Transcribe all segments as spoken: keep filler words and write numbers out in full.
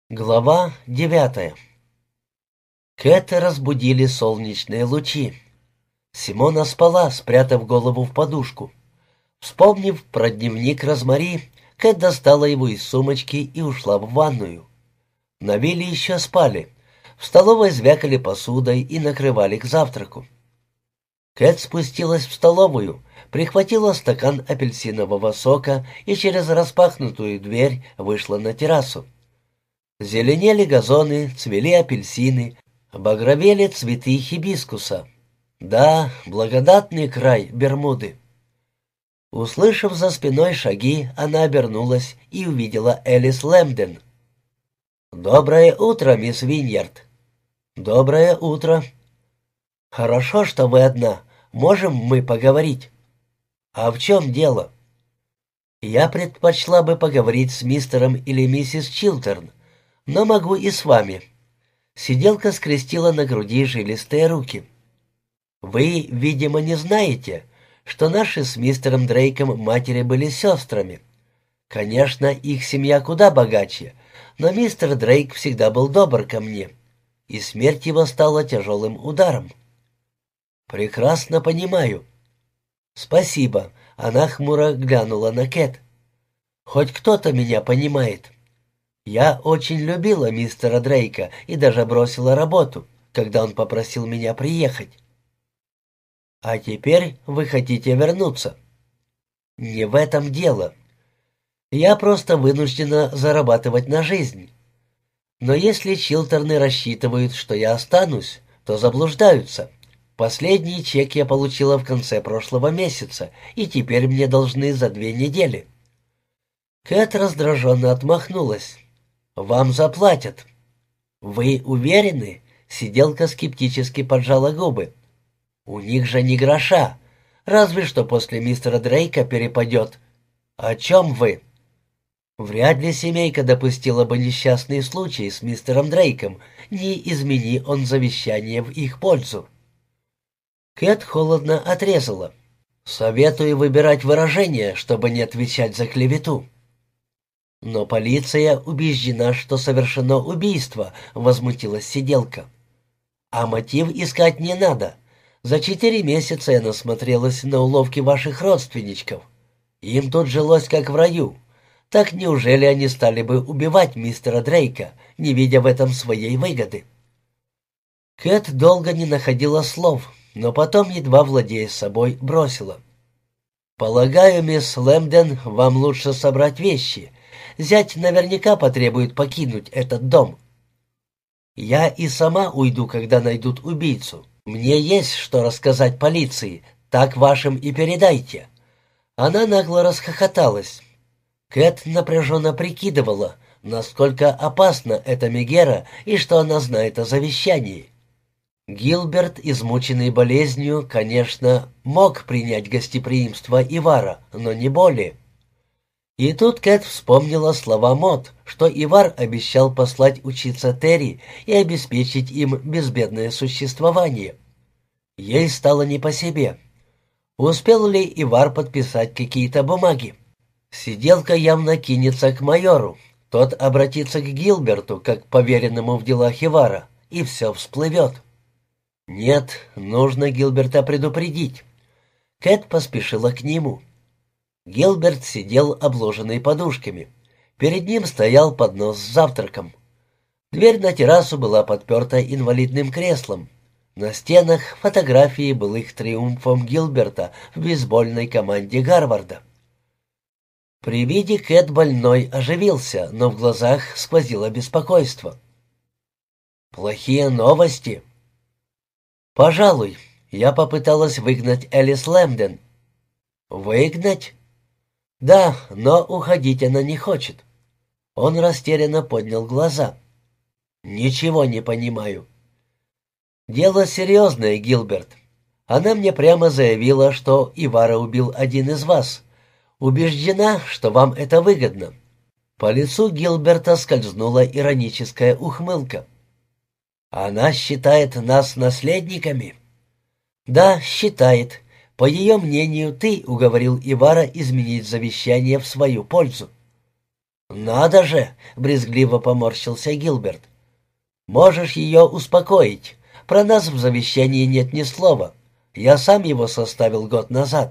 Глава девятая. Кэт разбудили солнечные лучи. Симона спала, спрятав голову в подушку. Вспомнив про дневник Розмари, Кэт достала его из сумочки и ушла в ванную. На вилле еще спали. В столовой звякали посудой и накрывали к завтраку. Кэт спустилась в столовую, прихватила стакан апельсинового сока и через распахнутую дверь вышла на террасу. Зеленели газоны, цвели апельсины, багровели цветы хибискуса. Да, благодатный край Бермуды. Услышав за спиной шаги, она обернулась и увидела Элис Лэмден. «Доброе утро, мисс Виньярд». «Доброе утро». «Хорошо, что вы одна. Можем мы поговорить?» «А в чем дело?» «Я предпочла бы поговорить с мистером или миссис Чилтерн, но могу и с вами». Сиделка скрестила на груди жилистые руки. «Вы, видимо, не знаете, что наши с мистером Дрейком матери были сестрами. Конечно, их семья куда богаче, но мистер Дрейк всегда был добр ко мне, и смерть его стала тяжелым ударом». «Прекрасно понимаю». «Спасибо», — она хмуро глянула на Кэт. «Хоть кто-то меня понимает. Я очень любила мистера Дрейка и даже бросила работу, когда он попросил меня приехать». «А теперь вы хотите вернуться?» «Не в этом дело. Я просто вынуждена зарабатывать на жизнь. Но если Чилтерны рассчитывают, что я останусь, то заблуждаются. Последний чек я получила в конце прошлого месяца, и теперь мне должны за две недели». Кэт раздраженно отмахнулась. «Вам заплатят». «Вы уверены?» — сиделка скептически поджала губы. «У них же ни гроша. Разве что после мистера Дрейка перепадет». «О чем вы?» «Вряд ли семейка допустила бы несчастный случай с мистером Дрейком, не измени он завещание в их пользу». Кэт холодно отрезала. «Советую выбирать выражения, чтобы не отвечать за клевету». «Но полиция убеждена, что совершено убийство», — возмутилась сиделка. «А мотив искать не надо. За четыре месяца я насмотрелась на уловки ваших родственничков. Им тут жилось как в раю. Так неужели они стали бы убивать мистера Дрейка, не видя в этом своей выгоды?» Кэт долго не находила слов, но потом, едва владея собой, бросила. «Полагаю, мисс Лэмден, вам лучше собрать вещи. Зять наверняка потребует покинуть этот дом». «Я и сама уйду, когда найдут убийцу. Мне есть что рассказать полиции, так вашим и передайте». Она нагло расхохоталась. Кэт напряженно прикидывала, насколько опасна эта Мегера и что она знает о завещании. Гилберт, измученный болезнью, конечно, мог принять гостеприимство Ивара, но не более. И тут Кэт вспомнила слова Мот, что Ивар обещал послать учиться Терри и обеспечить им безбедное существование. Ей стало не по себе. Успел ли Ивар подписать какие-то бумаги? Сиделка явно кинется к майору. Тот обратится к Гилберту, как поверенному в делах Ивара, и все всплывет. Нет, нужно Гилберта предупредить. Кэт поспешила к нему. Гилберт сидел обложенный подушками. Перед ним стоял поднос с завтраком. Дверь на террасу была подперта инвалидным креслом. На стенах фотографии былых триумфов Гилберта в бейсбольной команде Гарварда. При виде Кэт больной оживился, но в глазах сквозило беспокойство. «Плохие новости?» «Пожалуй, я попыталась выгнать Элис Лэмден». «Выгнать?» «Да, но уходить она не хочет». Он растерянно поднял глаза. «Ничего не понимаю». «Дело серьезное, Гилберт. Она мне прямо заявила, что Ивара убил один из вас. Убеждена, что вам это выгодно». По лицу Гилберта скользнула ироническая ухмылка. «Она считает нас наследниками?» «Да, считает. По ее мнению, ты уговорил Ивара изменить завещание в свою пользу». «Надо же!» — брезгливо поморщился Гилберт. «Можешь ее успокоить. Про нас в завещании нет ни слова. Я сам его составил год назад».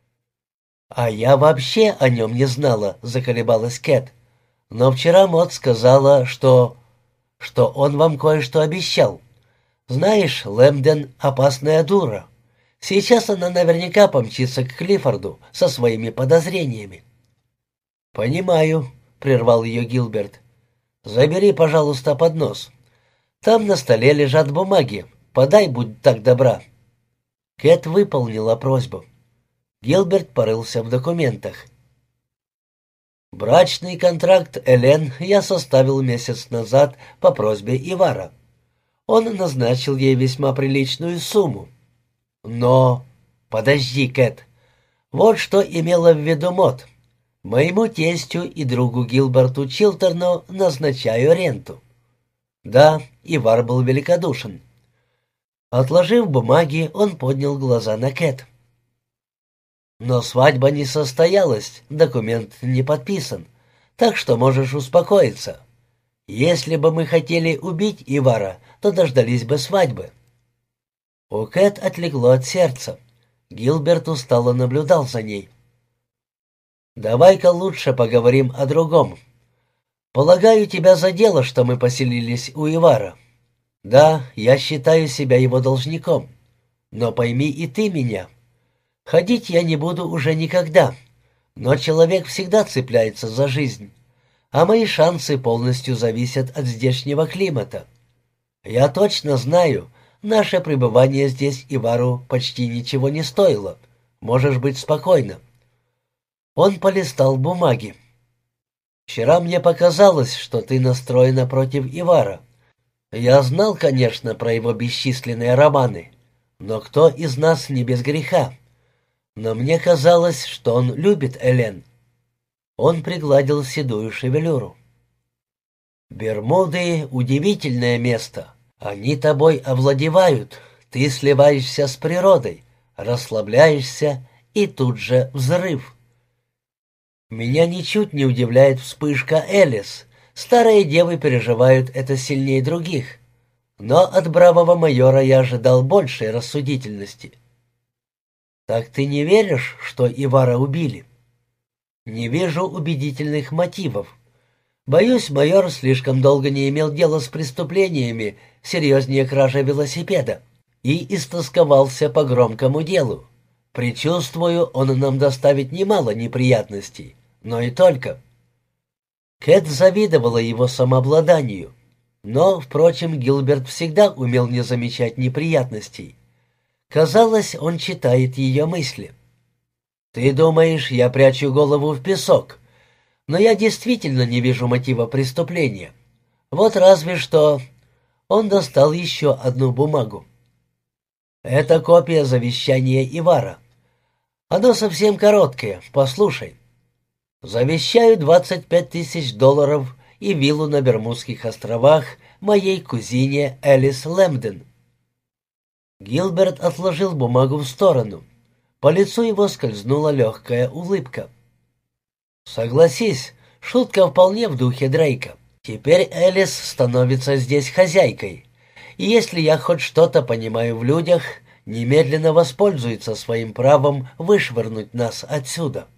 «А я вообще о нем не знала», — заколебалась Кэт. «Но вчера Мот сказала, что... что он вам кое-что обещал. Знаешь, Лэмден — опасная дура. Сейчас она наверняка помчится к Клиффорду со своими подозрениями». «Понимаю», — прервал ее Гилберт. «Забери, пожалуйста, поднос. Там на столе лежат бумаги. Подай, будь так добра». Кэт выполнила просьбу. Гилберт порылся в документах. «Брачный контракт Элен я составил месяц назад по просьбе Ивара. Он назначил ей весьма приличную сумму. Но... Подожди, Кэт. Вот что имела в виду Мот. Моему тестю и другу Гилберту Чилтерну назначаю ренту». Да, Ивар был великодушен. Отложив бумаги, он поднял глаза на Кэт. «Но свадьба не состоялась, документ не подписан, так что можешь успокоиться. Если бы мы хотели убить Ивара, то дождались бы свадьбы». У Кэт отлегло от сердца. Гилберт устало наблюдал за ней. «Давай-ка лучше поговорим о другом. Полагаю, тебя задело, что мы поселились у Ивара. Да, я считаю себя его должником. Но пойми и ты меня. Ходить я не буду уже никогда, но человек всегда цепляется за жизнь, а мои шансы полностью зависят от здешнего климата. Я точно знаю, наше пребывание здесь Ивару почти ничего не стоило. Можешь быть спокойна». Он полистал бумаги. «Вчера мне показалось, что ты настроена против Ивара. Я знал, конечно, про его бесчисленные романы, но кто из нас не без греха? Но мне казалось, что он любит Элен». Он пригладил седую шевелюру. «Бермуды — удивительное место. Они тобой овладевают. Ты сливаешься с природой, расслабляешься, и тут же взрыв. Меня ничуть не удивляет вспышка Элис. Старые девы переживают это сильнее других. Но от бравого майора я ожидал большей рассудительности». «Так ты не веришь, что Ивара убили?» «Не вижу убедительных мотивов. Боюсь, майор слишком долго не имел дела с преступлениями, серьезнее кражи велосипеда, и истосковался по громкому делу. Предчувствую, он нам доставит немало неприятностей, но и только». Кэт завидовала его самообладанию, но, впрочем, Гилберт всегда умел не замечать неприятностей. Казалось, он читает ее мысли. «Ты думаешь, я прячу голову в песок? Но я действительно не вижу мотива преступления. Вот разве что...» Он достал еще одну бумагу. «Это копия завещания Ивара. Оно совсем короткое, послушай. Завещаю двадцать пять тысяч долларов и виллу на Бермудских островах моей кузине Элис Лэмден». Гилберт отложил бумагу в сторону. По лицу его скользнула легкая улыбка. «Согласись, шутка вполне в духе Дрейка. Теперь Элис становится здесь хозяйкой, и если я хоть что-то понимаю в людях, немедленно воспользуется своим правом вышвырнуть нас отсюда».